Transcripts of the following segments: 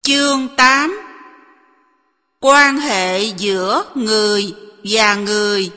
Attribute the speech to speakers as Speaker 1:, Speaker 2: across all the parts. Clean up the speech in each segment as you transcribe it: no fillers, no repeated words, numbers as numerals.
Speaker 1: Chương 8: Quan hệ giữa người và người.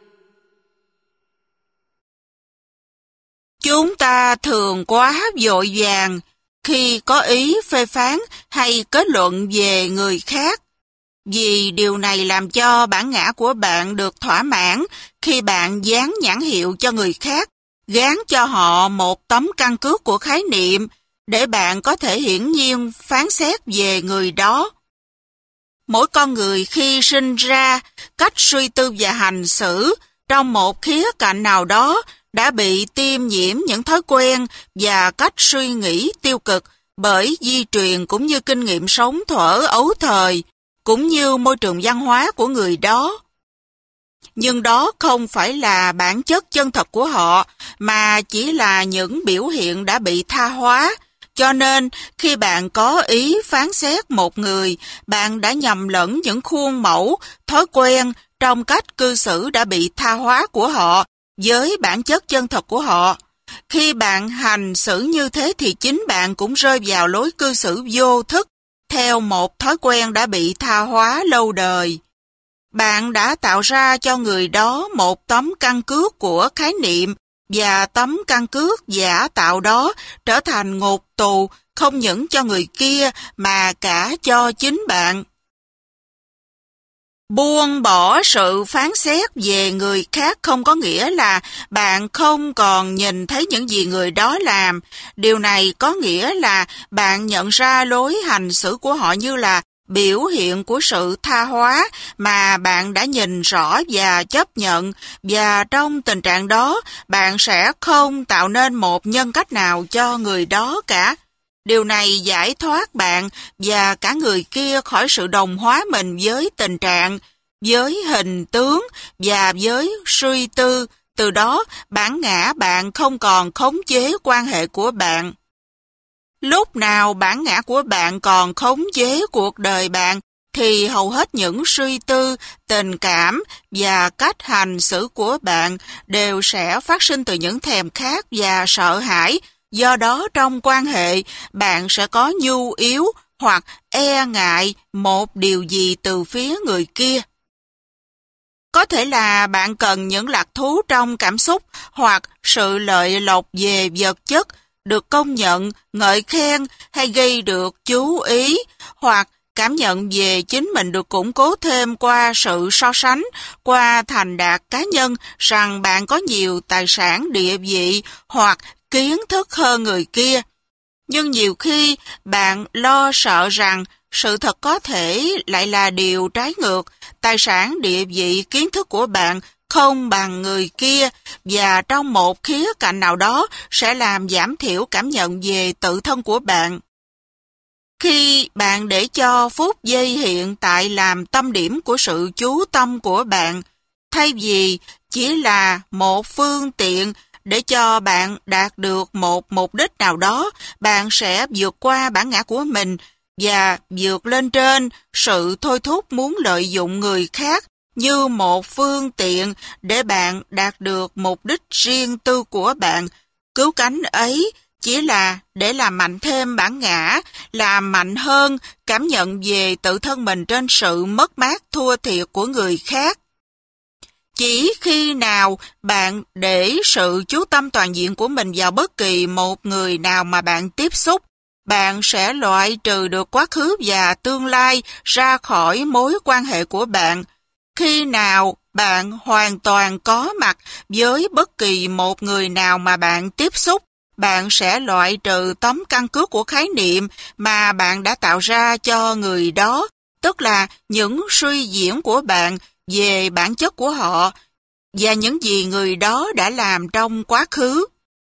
Speaker 1: Chúng ta thường quá vội vàng khi có ý phê phán hay kết luận về người khác, vì điều này làm cho bản ngã của bạn được thỏa mãn khi bạn dán nhãn hiệu cho người khác, gán cho họ một tấm căn cước của khái niệm để bạn có thể hiển nhiên phán xét về người đó. Mỗi con người khi sinh ra, cách suy tư và hành xử trong một khía cạnh nào đó đã bị tiêm nhiễm những thói quen và cách suy nghĩ tiêu cực bởi di truyền cũng như kinh nghiệm sống thuở ấu thời, cũng như môi trường văn hóa của người đó. Nhưng đó không phải là bản chất chân thật của họ, mà chỉ là những biểu hiện đã bị tha hóa. Cho nên, khi bạn có ý phán xét một người, bạn đã nhầm lẫn những khuôn mẫu, thói quen trong cách cư xử đã bị tha hóa của họ với bản chất chân thật của họ. Khi bạn hành xử như thế thì chính bạn cũng rơi vào lối cư xử vô thức, theo một thói quen đã bị tha hóa lâu đời. Bạn đã tạo ra cho người đó một tấm căn cước của khái niệm, và tấm căn cước giả tạo đó trở thành ngục tù không những cho người kia mà cả cho chính bạn. Buông bỏ sự phán xét về người khác không có nghĩa là bạn không còn nhìn thấy những gì người đó làm. Điều này có nghĩa là bạn nhận ra lối hành xử của họ như là biểu hiện của sự tha hóa mà bạn đã nhìn rõ và chấp nhận, và trong tình trạng đó, bạn sẽ không tạo nên một nhân cách nào cho người đó cả. Điều này giải thoát bạn và cả người kia khỏi sự đồng hóa mình với tình trạng, với hình tướng và với suy tư. Từ đó, bản ngã bạn không còn khống chế quan hệ của bạn. Lúc nào bản ngã của bạn còn khống chế cuộc đời bạn, thì hầu hết những suy tư, tình cảm và cách hành xử của bạn đều sẽ phát sinh từ những thèm khát và sợ hãi. Do đó trong quan hệ, bạn sẽ có nhu yếu hoặc e ngại một điều gì từ phía người kia. Có thể là bạn cần những lạc thú trong cảm xúc hoặc sự lợi lộc về vật chất, được công nhận, ngợi khen hay gây được chú ý, hoặc cảm nhận về chính mình được củng cố thêm qua sự so sánh, qua thành đạt cá nhân rằng bạn có nhiều tài sản địa vị hoặc kiến thức hơn người kia. Nhưng nhiều khi bạn lo sợ rằng sự thật có thể lại là điều trái ngược, tài sản địa vị kiến thức của bạn không bằng người kia, và trong một khía cạnh nào đó sẽ làm giảm thiểu cảm nhận về tự thân của bạn. Khi bạn để cho phút giây hiện tại làm tâm điểm của sự chú tâm của bạn, thay vì chỉ là một phương tiện để cho bạn đạt được một mục đích nào đó, bạn sẽ vượt qua bản ngã của mình và vượt lên trên sự thôi thúc muốn lợi dụng người khác như một phương tiện để bạn đạt được mục đích riêng tư của bạn. Cứu cánh ấy chỉ là để làm mạnh thêm bản ngã, làm mạnh hơn cảm nhận về tự thân mình trên sự mất mát thua thiệt của người khác. Chỉ khi nào bạn để sự chú tâm toàn diện của mình vào bất kỳ một người nào mà bạn tiếp xúc, bạn sẽ loại trừ được quá khứ và tương lai ra khỏi mối quan hệ của bạn. Khi nào bạn hoàn toàn có mặt với bất kỳ một người nào mà bạn tiếp xúc, bạn sẽ loại trừ tấm căn cước của khái niệm mà bạn đã tạo ra cho người đó, tức là những suy diễn của bạn về bản chất của họ và những gì người đó đã làm trong quá khứ.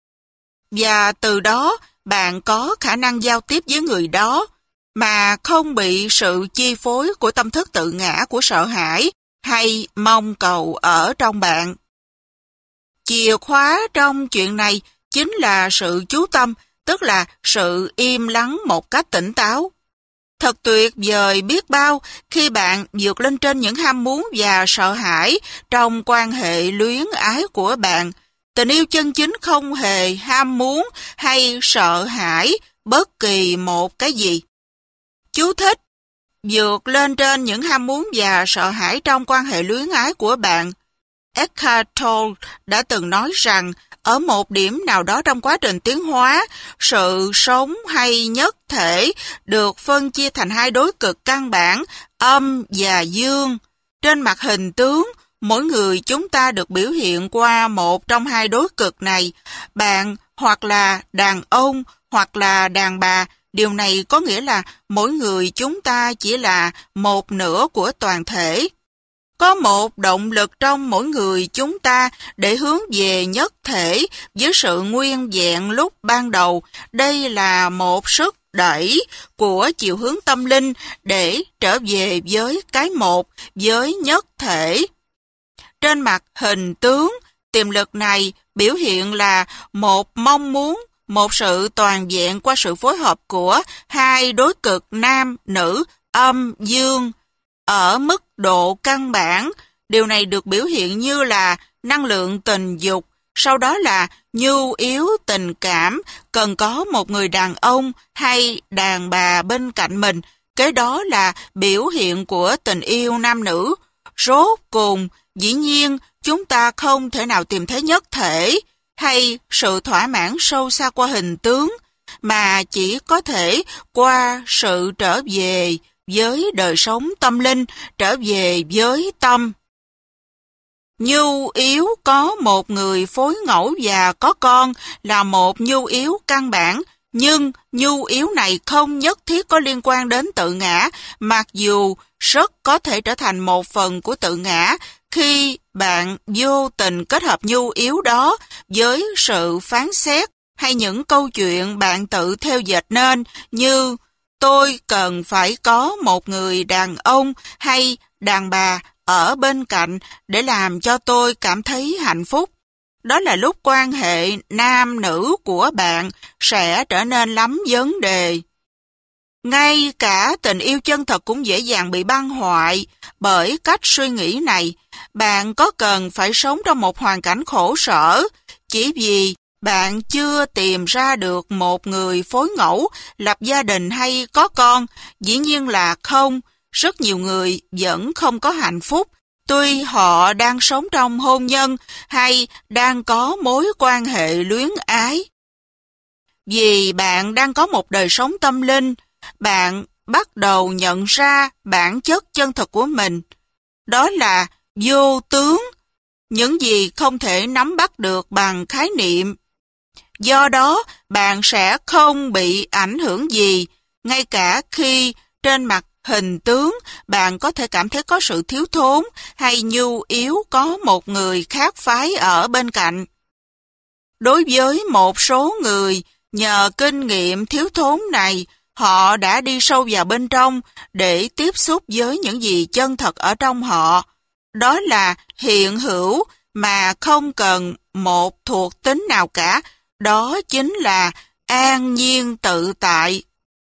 Speaker 1: Và từ đó, bạn có khả năng giao tiếp với người đó mà không bị sự chi phối của tâm thức tự ngã của sợ hãi hay mong cầu ở trong bạn. Chìa khóa trong chuyện này chính là sự chú tâm, tức là sự im lắng một cách tỉnh táo. Thật tuyệt vời biết bao khi bạn vượt lên trên những ham muốn và sợ hãi trong quan hệ luyến ái của bạn. Tình yêu chân chính không hề ham muốn hay sợ hãi bất kỳ một cái gì. Chú thích: vượt lên trên những ham muốn và sợ hãi trong quan hệ luyến ái của bạn. Eckhart Tolle đã từng nói rằng ở một điểm nào đó trong quá trình tiến hóa, sự sống hay nhất thể được phân chia thành hai đối cực căn bản, âm và dương. Trên mặt hình tướng, mỗi người chúng ta được biểu hiện qua một trong hai đối cực này. Bạn hoặc là đàn ông hoặc là đàn bà. Điều này có nghĩa là mỗi người chúng ta chỉ là một nửa của toàn thể. Có một động lực trong mỗi người chúng ta để hướng về nhất thể với sự nguyên vẹn lúc ban đầu. Đây là một sức đẩy của chiều hướng tâm linh để trở về với cái một, với nhất thể. Trên mặt hình tướng, tiềm lực này biểu hiện là một mong muốn, một sự toàn vẹn qua sự phối hợp của hai đối cực nam, nữ, âm, dương. Ở mức độ căn bản, điều này được biểu hiện như là năng lượng tình dục, sau đó là nhu yếu tình cảm, cần có một người đàn ông hay đàn bà bên cạnh mình, kế đó là biểu hiện của tình yêu nam nữ. Rốt cùng, dĩ nhiên, chúng ta không thể nào tìm thấy nhất thể hay sự thỏa mãn sâu xa qua hình tướng, mà chỉ có thể qua sự trở về với đời sống tâm linh, trở về với tâm. Nhu yếu có một người phối ngẫu và có con là một nhu yếu căn bản, nhưng nhu yếu này không nhất thiết có liên quan đến tự ngã, mặc dù rất có thể trở thành một phần của tự ngã khi bạn vô tình kết hợp nhu yếu đó với sự phán xét hay những câu chuyện bạn tự theo dệt nên như tôi cần phải có một người đàn ông hay đàn bà ở bên cạnh để làm cho tôi cảm thấy hạnh phúc. Đó là lúc quan hệ nam nữ của bạn sẽ trở nên lắm vấn đề. Ngay cả tình yêu chân thật cũng dễ dàng bị băng hoại bởi cách suy nghĩ này. Bạn có cần phải sống trong một hoàn cảnh khổ sở chỉ vì bạn chưa tìm ra được một người phối ngẫu, lập gia đình hay có con? Dĩ nhiên là không. Rất nhiều người vẫn không có hạnh phúc, tuy họ đang sống trong hôn nhân hay đang có mối quan hệ luyến ái. Vì bạn đang có một đời sống tâm linh, bạn bắt đầu nhận ra bản chất chân thật của mình. Đó là vô tướng, những gì không thể nắm bắt được bằng khái niệm. Do đó, bạn sẽ không bị ảnh hưởng gì, ngay cả khi trên mặt hình tướng bạn có thể cảm thấy có sự thiếu thốn hay nhu yếu có một người khác phái ở bên cạnh. Đối với một số người, nhờ kinh nghiệm thiếu thốn này, họ đã đi sâu vào bên trong để tiếp xúc với những gì chân thật ở trong họ. Đó là hiện hữu mà không cần một thuộc tính nào cả. Đó chính là an nhiên tự tại.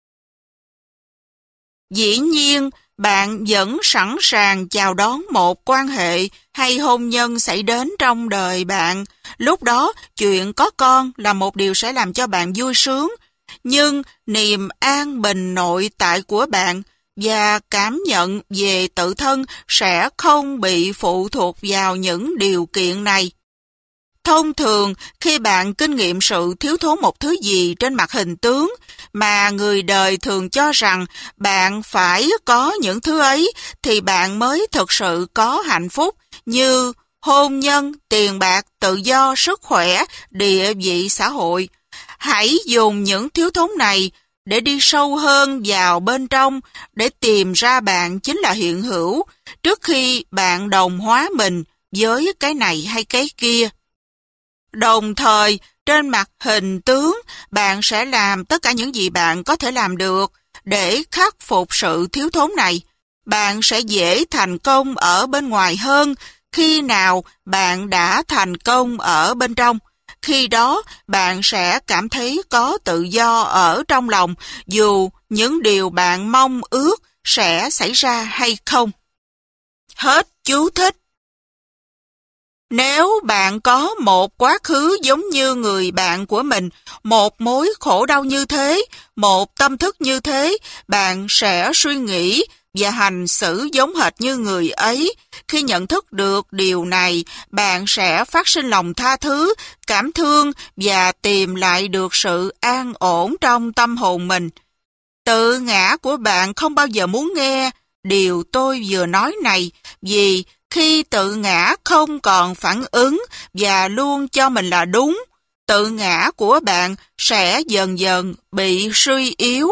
Speaker 1: Dĩ nhiên, bạn vẫn sẵn sàng chào đón một quan hệ hay hôn nhân xảy đến trong đời bạn. Lúc đó, chuyện có con là một điều sẽ làm cho bạn vui sướng. Nhưng niềm an bình nội tại của bạn và cảm nhận về tự thân sẽ không bị phụ thuộc vào những điều kiện này. Thông thường, khi bạn kinh nghiệm sự thiếu thốn một thứ gì trên mặt hình tướng, mà người đời thường cho rằng bạn phải có những thứ ấy, thì bạn mới thực sự có hạnh phúc như hôn nhân, tiền bạc, tự do, sức khỏe, địa vị xã hội. Hãy dùng những thiếu thốn này để đi sâu hơn vào bên trong, để tìm ra bạn chính là hiện hữu, trước khi bạn đồng hóa mình với cái này hay cái kia. Đồng thời, trên mặt hình tướng, bạn sẽ làm tất cả những gì bạn có thể làm được để khắc phục sự thiếu thốn này. Bạn sẽ dễ thành công ở bên ngoài hơn khi nào bạn đã thành công ở bên trong. Khi đó, bạn sẽ cảm thấy có tự do ở trong lòng, dù những điều bạn mong ước sẽ xảy ra hay không. Hết chú thích. Nếu bạn có một quá khứ giống như người bạn của mình, một mối khổ đau như thế, một tâm thức như thế, bạn sẽ suy nghĩ và hành xử giống hệt như người ấy. Khi nhận thức được điều này, bạn sẽ phát sinh lòng tha thứ, cảm thương và tìm lại được sự an ổn trong tâm hồn mình. Tự ngã của bạn không bao giờ muốn nghe điều tôi vừa nói này, vì khi tự ngã không còn phản ứng và luôn cho mình là đúng, tự ngã của bạn sẽ dần dần bị suy yếu.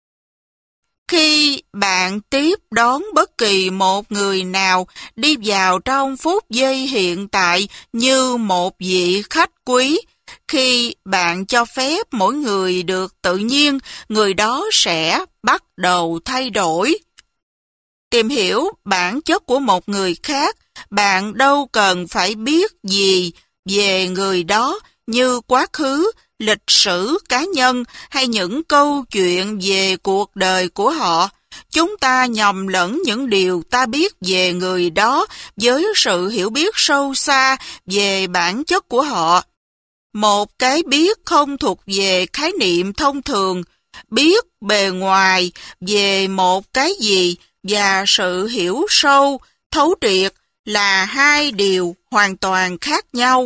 Speaker 1: Khi bạn tiếp đón bất kỳ một người nào đi vào trong phút giây hiện tại như một vị khách quý, khi bạn cho phép mỗi người được tự nhiên, người đó sẽ bắt đầu thay đổi. Tìm hiểu bản chất của một người khác, bạn đâu cần phải biết gì về người đó như quá khứ, lịch sử cá nhân hay những câu chuyện về cuộc đời của họ. Chúng ta nhầm lẫn những điều ta biết về người đó với sự hiểu biết sâu xa về bản chất của họ. Một cái biết không thuộc về khái niệm thông thường, biết bề ngoài về một cái gì và sự hiểu sâu, thấu triệt là hai điều hoàn toàn khác nhau.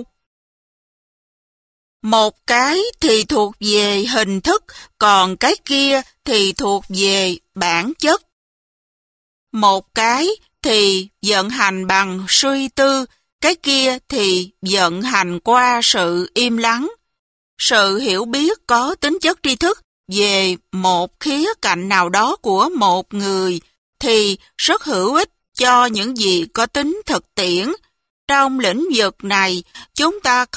Speaker 1: Một cái thì thuộc về hình thức, còn cái kia thì thuộc về bản chất. Một cái thì vận hành bằng suy tư, cái kia thì vận hành qua sự im lắng. Sự hiểu biết có tính chất tri thức về một khía cạnh nào đó của một người thì rất hữu ích cho những gì có tính thực tiễn. Trong lĩnh vực này, chúng ta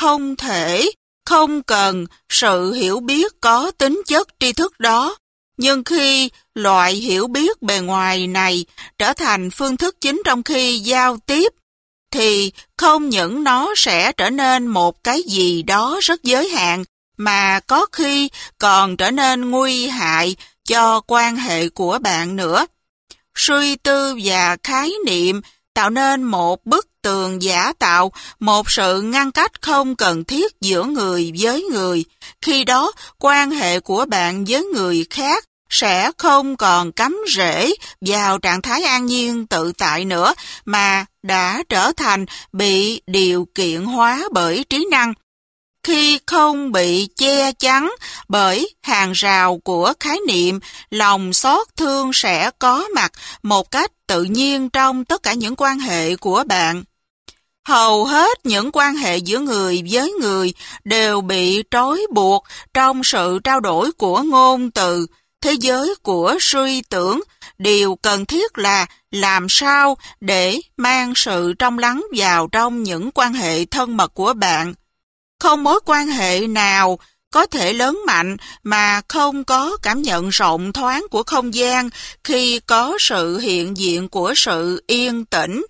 Speaker 1: không cần sự hiểu biết có tính chất tri thức đó. Nhưng khi loại hiểu biết bề ngoài này trở thành phương thức chính trong khi giao tiếp, thì không những nó sẽ trở nên một cái gì đó rất giới hạn, mà có khi còn trở nên nguy hại cho quan hệ của bạn nữa. Suy tư và khái niệm tạo nên một bức tường giả tạo, một sự ngăn cách không cần thiết giữa người với người. Khi đó, quan hệ của bạn với người khác sẽ không còn cắm rễ vào trạng thái an nhiên tự tại nữa, mà đã trở thành bị điều kiện hóa bởi trí năng. Khi không bị che chắn bởi hàng rào của khái niệm, lòng xót thương sẽ có mặt một cách tự nhiên trong tất cả những quan hệ của bạn. Hầu hết những quan hệ giữa người với người đều bị trói buộc trong sự trao đổi của ngôn từ, thế giới của suy tưởng. Điều cần thiết là làm sao để mang sự trong lắng vào trong những quan hệ thân mật của bạn. Không mối quan hệ nào có thể lớn mạnh mà không có cảm nhận rộng thoáng của không gian khi có sự hiện diện của sự yên tĩnh.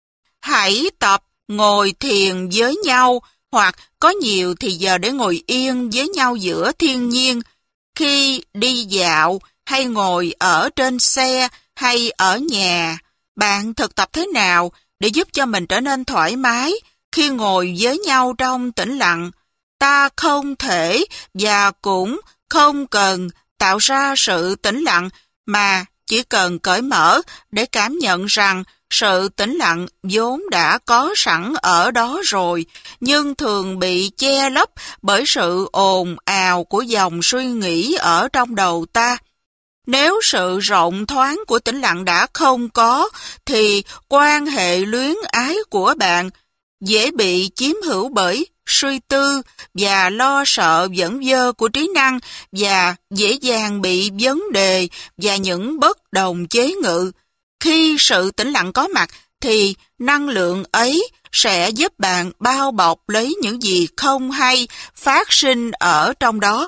Speaker 1: Hãy tập ngồi thiền với nhau hoặc có nhiều thì giờ để ngồi yên với nhau giữa thiên nhiên. Khi đi dạo hay ngồi ở trên xe hay ở nhà, bạn thực tập thế nào để giúp cho mình trở nên thoải mái khi ngồi với nhau trong tĩnh lặng? Ta không thể và cũng không cần tạo ra sự tĩnh lặng, mà chỉ cần cởi mở để cảm nhận rằng sự tĩnh lặng vốn đã có sẵn ở đó rồi, nhưng thường bị che lấp bởi sự ồn ào của dòng suy nghĩ ở trong đầu ta. Nếu sự rộng thoáng của tĩnh lặng đã không có, thì quan hệ luyến ái của bạn dễ bị chiếm hữu bởi suy tư và lo sợ vẩn vơ của trí năng, và dễ dàng bị vấn đề và những bất đồng chế ngự. Khi sự tĩnh lặng có mặt thì năng lượng ấy sẽ giúp bạn bao bọc lấy những gì không hay phát sinh ở trong đó.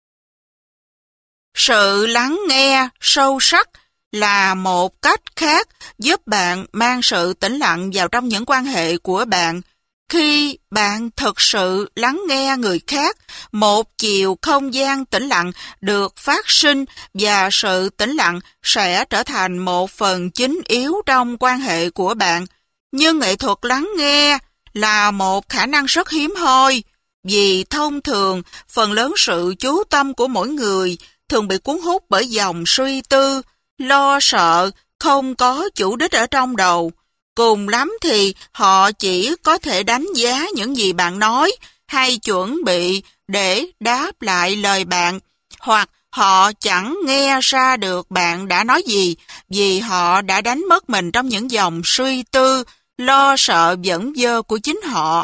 Speaker 1: Sự lắng nghe sâu sắc là một cách khác giúp bạn mang sự tĩnh lặng vào trong những quan hệ của bạn. Khi bạn thực sự lắng nghe người khác, một chiều không gian tĩnh lặng được phát sinh và sự tĩnh lặng sẽ trở thành một phần chính yếu trong quan hệ của bạn. Nhưng nghệ thuật lắng nghe là một khả năng rất hiếm hoi, vì thông thường phần lớn sự chú tâm của mỗi người thường bị cuốn hút bởi dòng suy tư, lo sợ, không có chủ đích ở trong đầu. Cùng lắm thì họ chỉ có thể đánh giá những gì bạn nói hay chuẩn bị để đáp lại lời bạn, hoặc họ chẳng nghe ra được bạn đã nói gì vì họ đã đánh mất mình trong những dòng suy tư, lo sợ vẩn vơ của chính họ.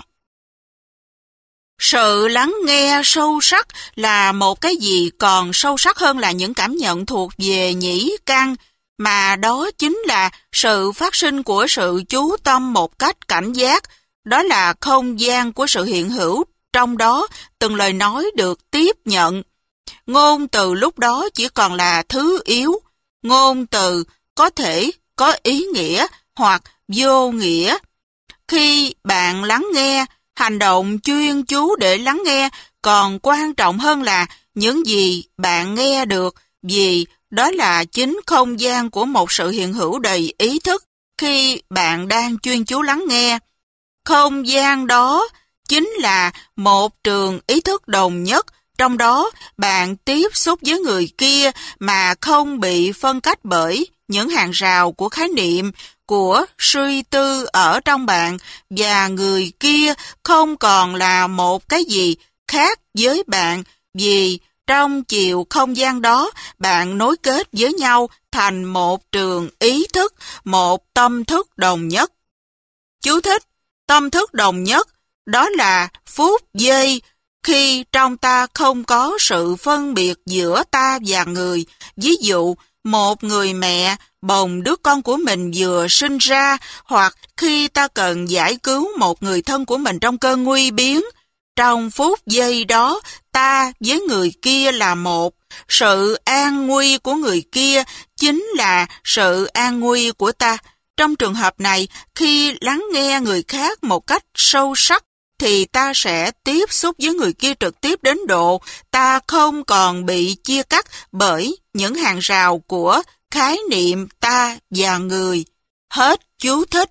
Speaker 1: Sự lắng nghe sâu sắc là một cái gì còn sâu sắc hơn là những cảm nhận thuộc về nhĩ căn, mà đó chính là sự phát sinh của sự chú tâm một cách cảnh giác. Đó là không gian của sự hiện hữu, trong đó từng lời nói được tiếp nhận. Ngôn từ lúc đó chỉ còn là thứ yếu. Ngôn từ có thể có ý nghĩa hoặc vô nghĩa. Khi bạn lắng nghe, hành động chuyên chú để lắng nghe còn quan trọng hơn là những gì bạn nghe được, vì đó là chính không gian của một sự hiện hữu đầy ý thức khi bạn đang chuyên chú lắng nghe. Không gian đó chính là một trường ý thức đồng nhất, trong đó bạn tiếp xúc với người kia mà không bị phân cách bởi những hàng rào của khái niệm, của suy tư ở trong bạn, và người kia không còn là một cái gì khác với bạn, vì trong chiều không gian đó bạn nối kết với nhau thành một trường ý thức, một tâm thức đồng nhất. Chú thích: tâm thức đồng nhất đó là phút giây khi trong ta không có sự phân biệt giữa ta và người. Ví dụ, một người mẹ bồng đứa con của mình vừa sinh ra, hoặc khi ta cần giải cứu một người thân của mình trong cơn nguy biến. Trong phút giây đó, ta với người kia là một. Sự an nguy của người kia chính là sự an nguy của ta. Trong trường hợp này, khi lắng nghe người khác một cách sâu sắc, thì ta sẽ tiếp xúc với người kia trực tiếp đến độ ta không còn bị chia cắt bởi những hàng rào của khái niệm ta và người. Hết chú thích.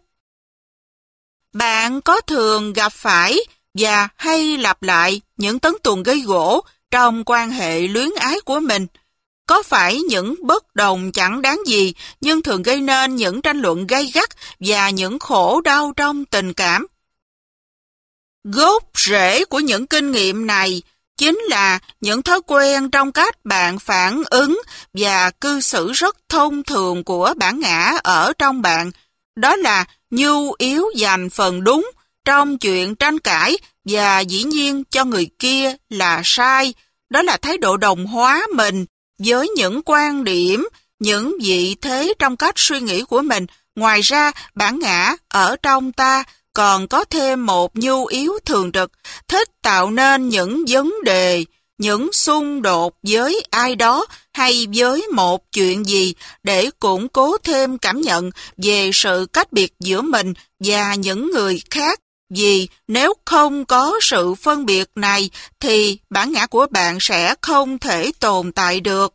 Speaker 1: Bạn có thường gặp phải và hay lặp lại những tấn tuồng gây gổ trong quan hệ luyến ái của mình? Có phải những bất đồng chẳng đáng gì nhưng thường gây nên những tranh luận gay gắt và những khổ đau trong tình cảm? Gốc rễ của những kinh nghiệm này chính là những thói quen trong cách bạn phản ứng và cư xử rất thông thường của bản ngã ở trong bạn. Đó là nhu yếu giành phần đúng trong chuyện tranh cãi và dĩ nhiên cho người kia là sai. Đó là thái độ đồng hóa mình với những quan điểm, những vị thế trong cách suy nghĩ của mình. Ngoài ra, bản ngã ở trong ta còn có thêm một nhu yếu thường trực, thích tạo nên những vấn đề, những xung đột với ai đó hay với một chuyện gì để củng cố thêm cảm nhận về sự cách biệt giữa mình và những người khác. Vì nếu không có sự phân biệt này thì bản ngã của bạn sẽ không thể tồn tại được.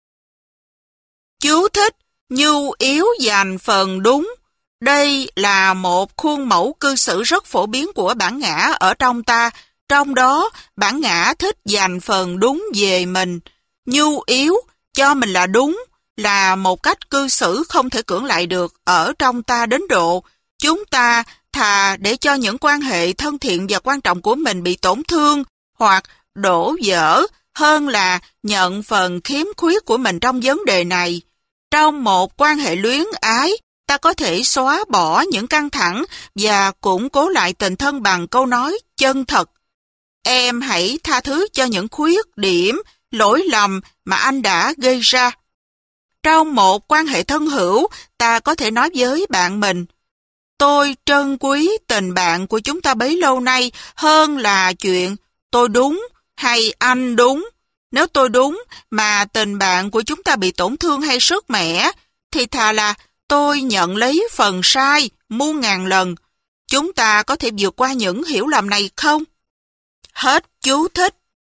Speaker 1: Chú thích: nhu yếu giành phần đúng. Đây là một khuôn mẫu cư xử rất phổ biến của bản ngã ở trong ta, trong đó bản ngã thích giành phần đúng về mình. Nhu yếu, cho mình là đúng, là một cách cư xử không thể cưỡng lại được ở trong ta đến độ chúng ta thà để cho những quan hệ thân thiện và quan trọng của mình bị tổn thương hoặc đổ vỡ hơn là nhận phần khiếm khuyết của mình trong vấn đề này. Trong một quan hệ luyến ái, ta có thể xóa bỏ những căng thẳng và củng cố lại tình thân bằng câu nói chân thật. Em hãy tha thứ cho những khuyết điểm, lỗi lầm mà anh đã gây ra. Trong một quan hệ thân hữu, ta có thể nói với bạn mình: tôi trân quý tình bạn của chúng ta bấy lâu nay hơn là chuyện tôi đúng hay anh đúng. Nếu tôi đúng mà tình bạn của chúng ta bị tổn thương hay sứt mẻ, thì thà là tôi nhận lấy phần sai muôn ngàn lần. Chúng ta có thể vượt qua những hiểu lầm này không? Hết chú thích.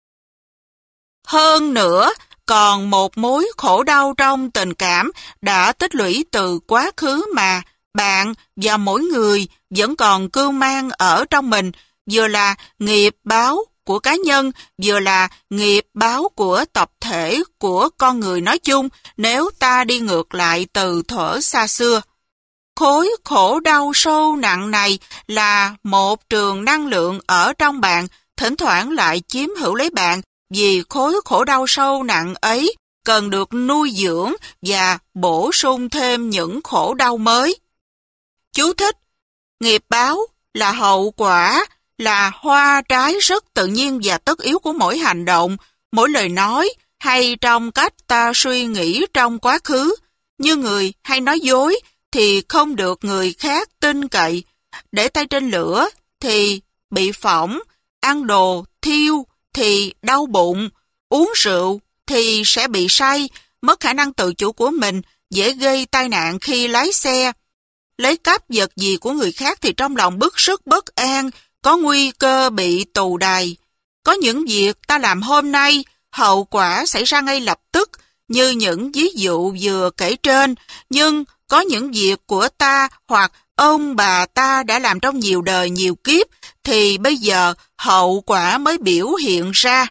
Speaker 1: Hơn nữa, còn một mối khổ đau trong tình cảm đã tích lũy từ quá khứ mà bạn và mỗi người vẫn còn cưu mang ở trong mình, vừa là nghiệp báo của cá nhân, vừa là nghiệp báo của tập thể, của con người nói chung, nếu ta đi ngược lại từ thuở xa xưa. Khối khổ đau sâu nặng này là một trường năng lượng ở trong bạn, thỉnh thoảng lại chiếm hữu lấy bạn, vì khối khổ đau sâu nặng ấy cần được nuôi dưỡng và bổ sung thêm những khổ đau mới. Chú thích: nghiệp báo là hậu quả, là hoa trái rất tự nhiên và tất yếu của mỗi hành động, mỗi lời nói hay trong cách ta suy nghĩ trong quá khứ. Như người hay nói dối thì không được người khác tin cậy, để tay trên lửa thì bị phỏng, ăn đồ thiêu thì đau bụng, uống rượu thì sẽ bị say, mất khả năng tự chủ của mình, dễ gây tai nạn khi lái xe. Lấy cắp vật gì của người khác thì trong lòng bức sức bất an, có nguy cơ bị tù đày. Có những việc ta làm hôm nay, hậu quả xảy ra ngay lập tức, như những ví dụ vừa kể trên, nhưng có những việc của ta hoặc ông bà ta đã làm trong nhiều đời nhiều kiếp, thì bây giờ hậu quả mới biểu hiện ra.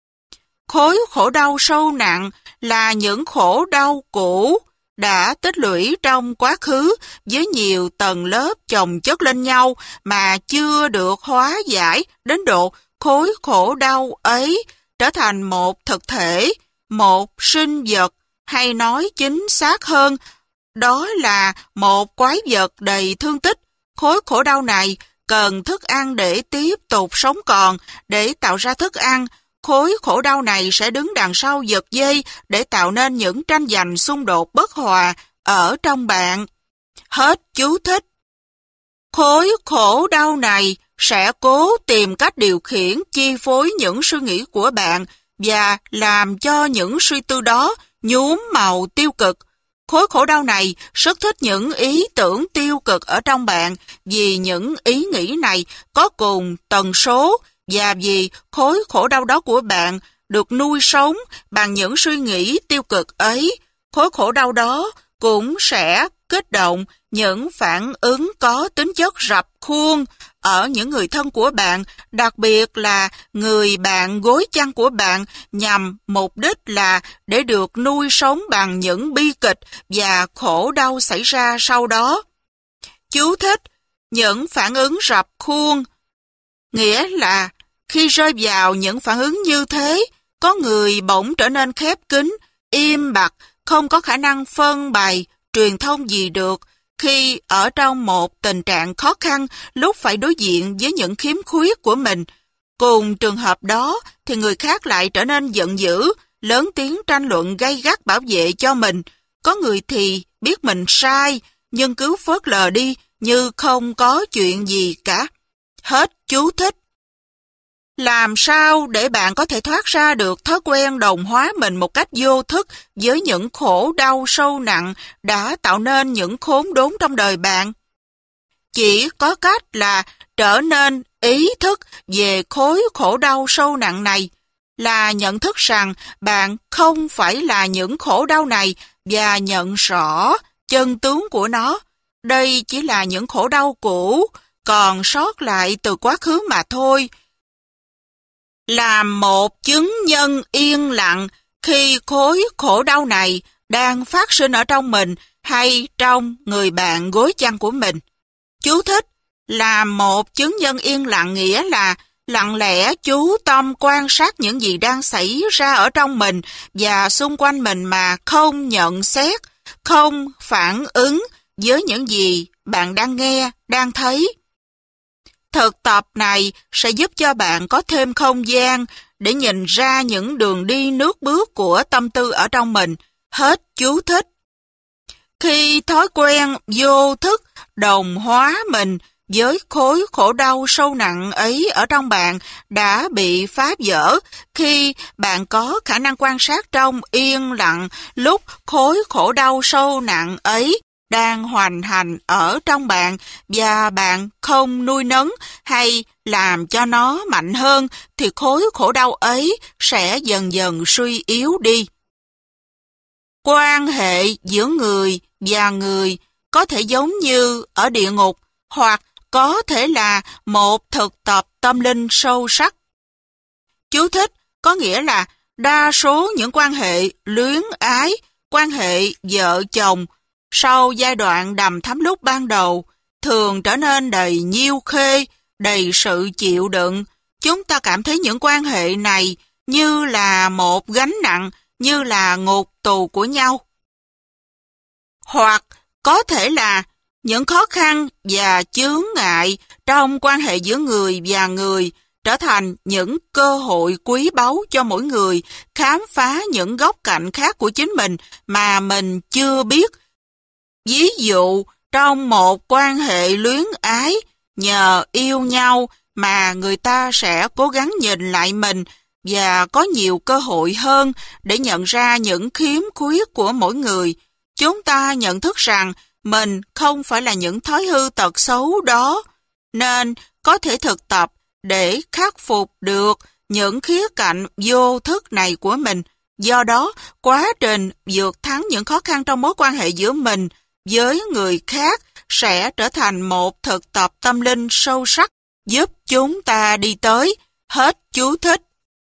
Speaker 1: Khối khổ đau sâu nặng là những khổ đau cũ đã tích lũy trong quá khứ với nhiều tầng lớp chồng chất lên nhau mà chưa được hóa giải đến độ khối khổ đau ấy trở thành một thực thể, một sinh vật, hay nói chính xác hơn, đó là một quái vật đầy thương tích. Khối khổ đau này cần thức ăn để tiếp tục sống còn, để tạo ra thức ăn. Khối khổ đau này sẽ đứng đằng sau giật dây để tạo nên những tranh giành xung đột bất hòa ở trong bạn. Hết chú thích. Khối khổ đau này sẽ cố tìm cách điều khiển, chi phối những suy nghĩ của bạn và làm cho những suy tư đó nhuốm màu tiêu cực. Khối khổ đau này rất thích những ý tưởng tiêu cực ở trong bạn, vì những ý nghĩ này có cùng tần số, và vì khối khổ đau đó của bạn được nuôi sống bằng những suy nghĩ tiêu cực ấy, khối khổ đau đó cũng sẽ kích động những phản ứng có tính chất rập khuôn ở những người thân của bạn, đặc biệt là người bạn gối chăn của bạn, nhằm mục đích là để được nuôi sống bằng những bi kịch và khổ đau xảy ra sau đó. Chú thích: những phản ứng rập khuôn nghĩa là khi rơi vào những phản ứng như thế, có người bỗng trở nên khép kín, im bặt, không có khả năng phân bày, truyền thông gì được. Khi ở trong một tình trạng khó khăn, lúc phải đối diện với những khiếm khuyết của mình, cùng trường hợp đó thì người khác lại trở nên giận dữ, lớn tiếng tranh luận gay gắt bảo vệ cho mình. Có người thì biết mình sai, nhưng cứ phớt lờ đi như không có chuyện gì cả. Hết chú thích. Làm sao để bạn có thể thoát ra được thói quen đồng hóa mình một cách vô thức với những khổ đau sâu nặng đã tạo nên những khốn đốn trong đời bạn? Chỉ có cách là trở nên ý thức về khối khổ đau sâu nặng này, là nhận thức rằng bạn không phải là những khổ đau này và nhận rõ chân tướng của nó. Đây chỉ là những khổ đau cũ, còn sót lại từ quá khứ mà thôi. Làm một chứng nhân yên lặng khi khối khổ đau này đang phát sinh ở trong mình hay trong người bạn gối chăn của mình. Chú thích: làm một chứng nhân yên lặng nghĩa là lặng lẽ chú tâm quan sát những gì đang xảy ra ở trong mình và xung quanh mình mà không nhận xét, không phản ứng với những gì bạn đang nghe, đang thấy. Thực tập này sẽ giúp cho bạn có thêm không gian để nhìn ra những đường đi nước bước của tâm tư ở trong mình. Hết chú thích. Khi thói quen vô thức đồng hóa mình với khối khổ đau sâu nặng ấy ở trong bạn đã bị phá vỡ, khi bạn có khả năng quan sát trong yên lặng lúc khối khổ đau sâu nặng ấy đang hoành hành ở trong bạn và bạn không nuôi nấng hay làm cho nó mạnh hơn, thì khối khổ đau ấy sẽ dần dần suy yếu đi. Quan hệ giữa người và người có thể giống như ở địa ngục, hoặc có thể là một thực tập tâm linh sâu sắc. Chú thích có nghĩa là đa số những quan hệ luyến ái, quan hệ vợ chồng, sau giai đoạn đầm thắm lúc ban đầu, thường trở nên đầy nhiêu khê, đầy sự chịu đựng. Chúng ta cảm thấy những quan hệ này như là một gánh nặng, như là ngục tù của nhau. Hoặc có thể là những khó khăn và chướng ngại trong quan hệ giữa người và người trở thành những cơ hội quý báu cho mỗi người khám phá những góc cạnh khác của chính mình mà mình chưa biết. Ví dụ, trong một quan hệ luyến ái, nhờ yêu nhau mà người ta sẽ cố gắng nhìn lại mình và có nhiều cơ hội hơn để nhận ra những khiếm khuyết của mỗi người. Chúng ta nhận thức rằng mình không phải là những thói hư tật xấu đó, nên có thể thực tập để khắc phục được những khía cạnh vô thức này của mình. Do đó, quá trình vượt thắng những khó khăn trong mối quan hệ giữa mình với người khác sẽ trở thành một thực tập tâm linh sâu sắc, giúp chúng ta đi tới. Hết chú thích.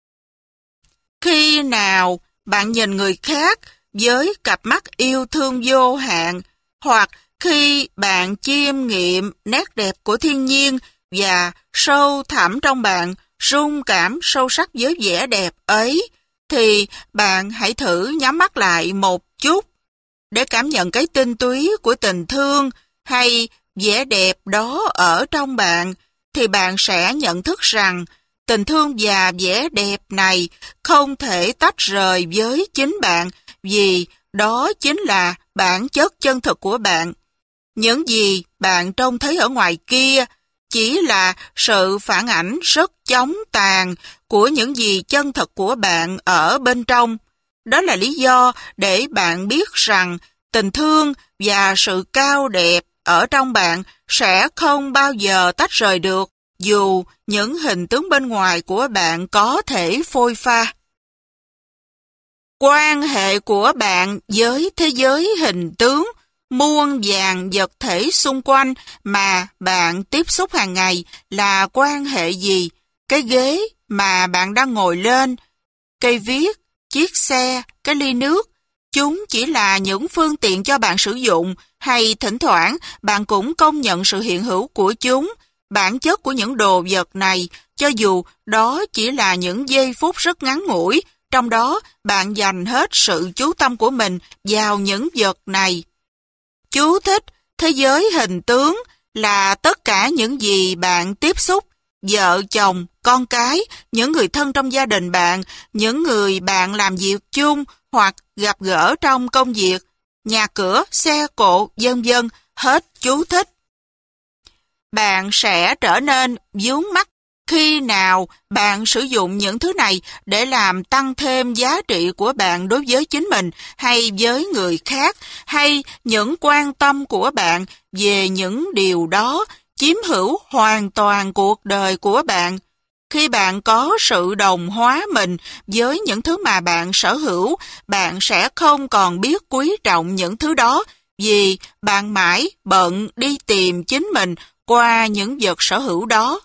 Speaker 1: Khi nào bạn nhìn người khác với cặp mắt yêu thương vô hạn, hoặc khi bạn chiêm nghiệm nét đẹp của thiên nhiên và sâu thẳm trong bạn rung cảm sâu sắc với vẻ đẹp ấy, thì bạn hãy thử nhắm mắt lại một chút để cảm nhận cái tinh túy của tình thương hay vẻ đẹp đó ở trong bạn, thì bạn sẽ nhận thức rằng tình thương và vẻ đẹp này không thể tách rời với chính bạn, vì đó chính là bản chất chân thực của bạn. Những gì bạn trông thấy ở ngoài kia chỉ là sự phản ảnh rất chóng tàn của những gì chân thực của bạn ở bên trong. Đó là lý do để bạn biết rằng tình thương và sự cao đẹp ở trong bạn sẽ không bao giờ tách rời được, dù những hình tướng bên ngoài của bạn có thể phôi pha. Quan hệ của bạn với thế giới hình tướng, muôn vàn vật thể xung quanh mà bạn tiếp xúc hàng ngày là quan hệ gì? Cái ghế mà bạn đang ngồi lên, cây viết, chiếc xe, cái ly nước, chúng chỉ là những phương tiện cho bạn sử dụng, hay thỉnh thoảng bạn cũng công nhận sự hiện hữu của chúng. Bản chất của những đồ vật này, cho dù đó chỉ là những giây phút rất ngắn ngủi, trong đó bạn dành hết sự chú tâm của mình vào những vật này. Chú thích, thế giới hình tướng là tất cả những gì bạn tiếp xúc, vợ, chồng, con cái, những người thân trong gia đình bạn, những người bạn làm việc chung hoặc gặp gỡ trong công việc, nhà cửa, xe cộ, vân vân. Hết chú thích. Bạn sẽ trở nên vướng mắc khi nào bạn sử dụng những thứ này để làm tăng thêm giá trị của bạn đối với chính mình hay với người khác, hay những quan tâm của bạn về những điều đó chiếm hữu hoàn toàn cuộc đời của bạn. Khi bạn có sự đồng hóa mình với những thứ mà bạn sở hữu, bạn sẽ không còn biết quý trọng những thứ đó, vì bạn mãi bận đi tìm chính mình qua những vật sở hữu đó.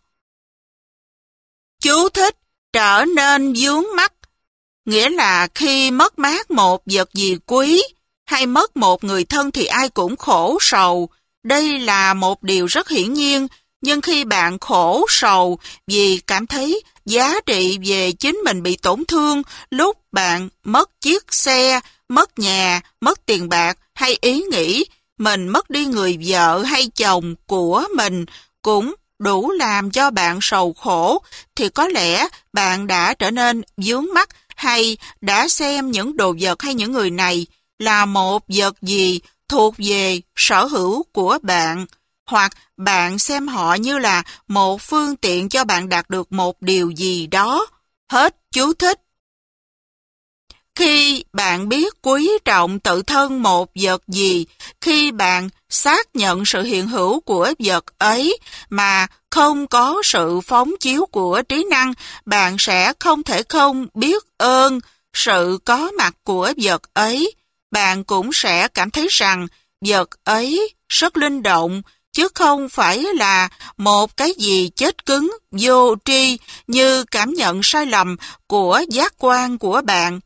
Speaker 1: Chú thích, trở nên vướng mắc, nghĩa là khi mất mát một vật gì quý hay mất một người thân thì ai cũng khổ sầu. Đây là một điều rất hiển nhiên, nhưng khi bạn khổ sầu vì cảm thấy giá trị về chính mình bị tổn thương lúc bạn mất chiếc xe, mất nhà, mất tiền bạc, hay ý nghĩ mình mất đi người vợ hay chồng của mình cũng đủ làm cho bạn sầu khổ, thì có lẽ bạn đã trở nên vướng mắc hay đã xem những đồ vật hay những người này là một vật gì thuộc về sở hữu của bạn, hoặc bạn xem họ như là một phương tiện cho bạn đạt được một điều gì đó. Hết chú thích. Khi bạn biết quý trọng tự thân một vật gì, khi bạn xác nhận sự hiện hữu của vật ấy mà không có sự phóng chiếu của trí năng, bạn sẽ không thể không biết ơn sự có mặt của vật ấy. Bạn cũng sẽ cảm thấy rằng vật ấy rất linh động, chứ không phải là một cái gì chết cứng, vô tri như cảm nhận sai lầm của giác quan của bạn.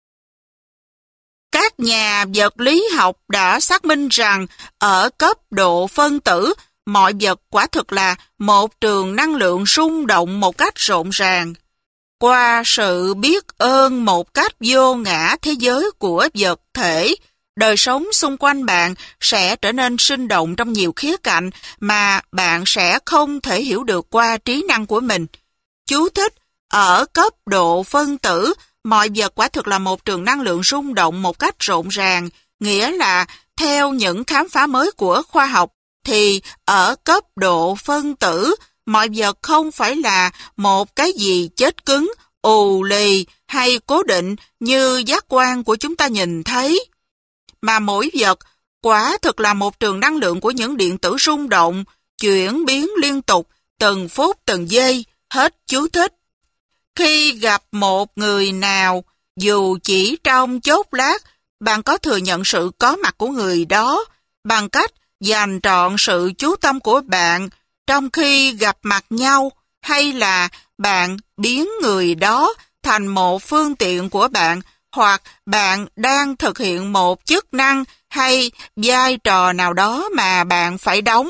Speaker 1: Các nhà vật lý học đã xác minh rằng ở cấp độ phân tử, mọi vật quả thực là một trường năng lượng rung động một cách rộn ràng. Qua sự biết ơn một cách vô ngã thế giới của vật thể, đời sống xung quanh bạn sẽ trở nên sinh động trong nhiều khía cạnh mà bạn sẽ không thể hiểu được qua trí năng của mình. Chú thích: ở cấp độ phân tử, mọi vật quả thực là một trường năng lượng rung động một cách rộn ràng, nghĩa là theo những khám phá mới của khoa học, thì ở cấp độ phân tử, mọi vật không phải là một cái gì chết cứng, ù lì hay cố định như giác quan của chúng ta nhìn thấy, mà mỗi vật quả thực là một trường năng lượng của những điện tử rung động, chuyển biến liên tục, từng phút từng giây. Hết chú thích. Khi gặp một người nào, dù chỉ trong chốc lát, bạn có thừa nhận sự có mặt của người đó bằng cách dành trọn sự chú tâm của bạn trong khi gặp mặt nhau, hay là bạn biến người đó thành một phương tiện của bạn, hoặc bạn đang thực hiện một chức năng hay vai trò nào đó mà bạn phải đóng.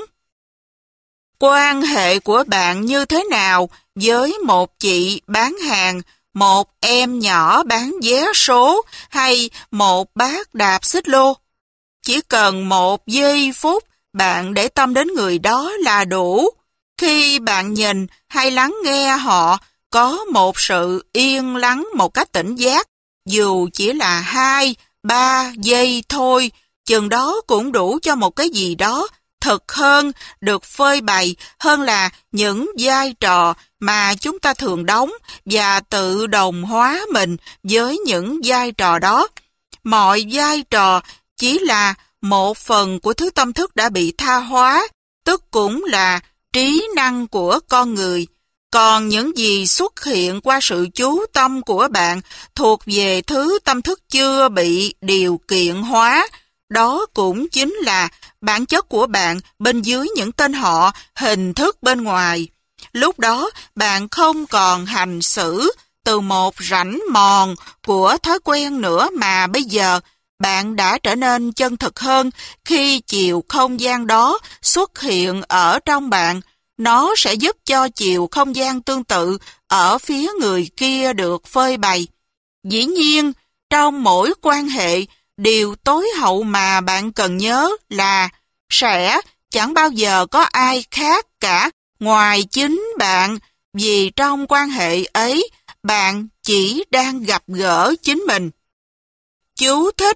Speaker 1: Quan hệ của bạn như thế nào với một chị bán hàng, một em nhỏ bán vé số hay một bác đạp xích lô? Chỉ cần một giây phút bạn để tâm đến người đó là đủ. Khi bạn nhìn hay lắng nghe họ, có một sự yên lắng một cách tỉnh giác, dù chỉ là 2-3 giây thôi, chừng đó cũng đủ cho một cái gì đó thực hơn, được phơi bày hơn là những vai trò mà chúng ta thường đóng và tự đồng hóa mình với những vai trò đó. Mọi vai trò chỉ là một phần của thứ tâm thức đã bị tha hóa, tức cũng là trí năng của con người. Còn những gì xuất hiện qua sự chú tâm của bạn thuộc về thứ tâm thức chưa bị điều kiện hóa. Đó cũng chính là bản chất của bạn bên dưới những tên họ, hình thức bên ngoài. Lúc đó, bạn không còn hành xử từ một rãnh mòn của thói quen nữa, mà bây giờ bạn đã trở nên chân thực hơn khi chiều không gian đó xuất hiện ở trong bạn. Nó sẽ giúp cho chiều không gian tương tự ở phía người kia được phơi bày. Dĩ nhiên, trong mỗi quan hệ, điều tối hậu mà bạn cần nhớ là sẽ chẳng bao giờ có ai khác cả ngoài chính bạn, vì trong quan hệ ấy, bạn chỉ đang gặp gỡ chính mình. Chú thích: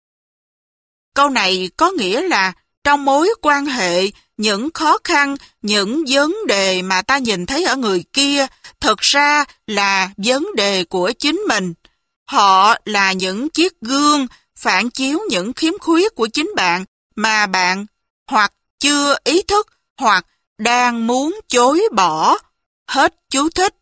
Speaker 1: câu này có nghĩa là trong mối quan hệ, những khó khăn, những vấn đề mà ta nhìn thấy ở người kia thực ra là vấn đề của chính mình. Họ là những chiếc gương phản chiếu những khiếm khuyết của chính bạn mà bạn hoặc chưa ý thức hoặc đang muốn chối bỏ. Hết chú thích.